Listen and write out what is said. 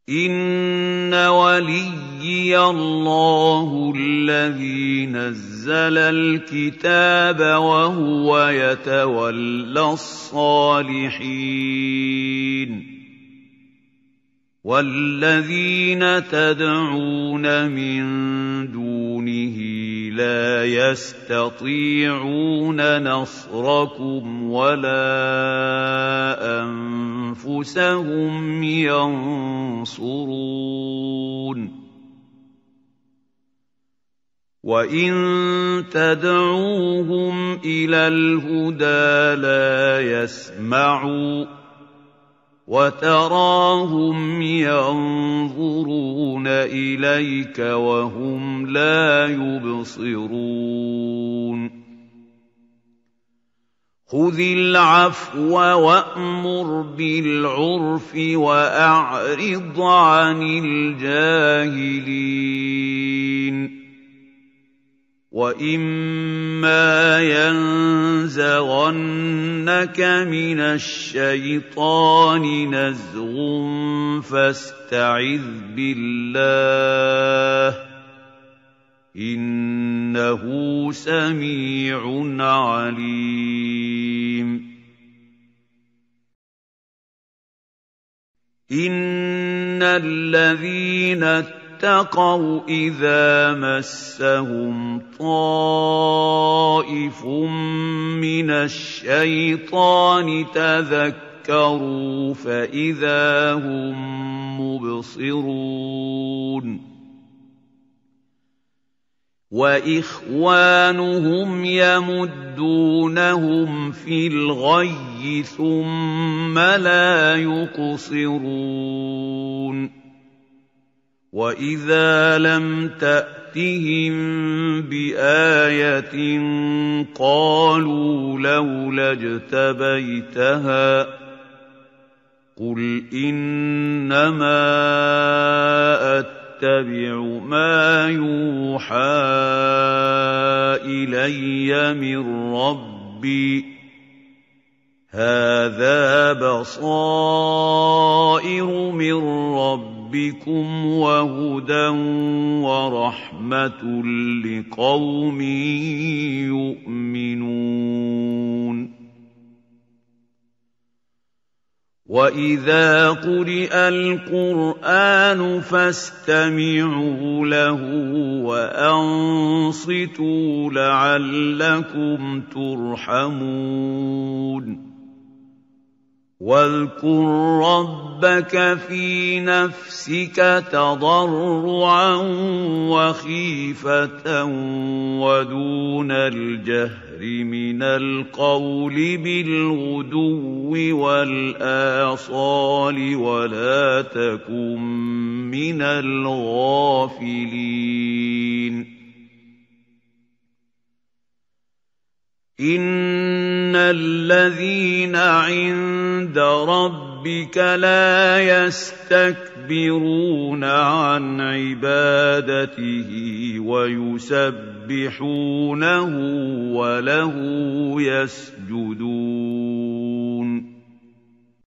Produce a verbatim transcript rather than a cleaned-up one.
إِنَّ وَلِيِّيَ اللَّهُ الَّذِي نَزَّلَ الْكِتَابَ وَهُوَ يَتَوَلَّى الصَّالِحِينَ وَالَّذِينَ تَدْعُونَ مِن دُونِهِ لَا يَسْتَطِيعُونَ نَصْرَكُمْ وَلَا أَنفُسَهُمْ يَنصُرُونَ وَإِن تَدْعُوهُمْ إِلَى الْهُدَىٰ لَا يَسْمَعُوا وَتَرَاهُمْ يَنظُرُونَ إِلَيْكَ وَهُمْ لَا يُبْصِرُونَ خُذِ الْعَفْوَ وَأْمُرْ بِالْعُرْفِ وَأَعْرِضْ عَنِ الْجَاهِلِينَ وَإِمَّا يَنزَغَنَّكَ مِنَ الشَّيْطَانِ نَزْغٌ فَاسْتَعِذْ بِاللَّهِ ۖ إِنَّهُ سَمِيعٌ عَلِيمٌ إِنَّ الَّذِينَ اتَّقَوْا إِذَا مَسَّهُمْ طَائِفٌ مِّنَ الشَّيْطَانِ تَذَكَّرُوا فَإِذَا هُم مُّبْصِرُونَ وَإِخْوَانُهُمْ يَمُدُّونَهُمْ فِي الْغَيِّ ثُمَّ لَا يُقْصِرُونَ وَإِذَا لَمْ تَأْتِهِم بِآيَةٍ قَالُوا لَوْلَا اجْتَبَيْتَهَا ۚ قُلْ إِنَّمَا أَتَّبِعُ مَا يُوحَىٰ إِلَيَّ مِن رَّبِّي ۚ هَٰذَا بَصَائِرُ مِن رَّبِّكُمْ وَهُدًى وَرَحْمَةٌ لِّقَوْمٍ يُؤْمِنُونَ وَإِذَا قُرِئَ الْقُرْآنُ فَاسْتَمِعُوا لَهُ وَأَنصِتُوا لَعَلَّكُمْ تُرْحَمُونَ وَاذْكُر رَّبَّكَ فِي نَفْسِكَ تَضَرُّعًا وَخِيفَةً وَدُونَ الْجَهْرِ مِنَ الْقَوْلِ بِالْغُدُوِّ وَالْآصَالِ وَلَا تَكُن مِّنَ الْغَافِلِينَ إِنَّ الَّذِينَ عِندَ رَبِّكَ لَا يَسْتَكْبِرُونَ عَنْ عِبَادَتِهِ وَيُسَبِّحُونَهُ وَلَهُ يَسْجُدُونَ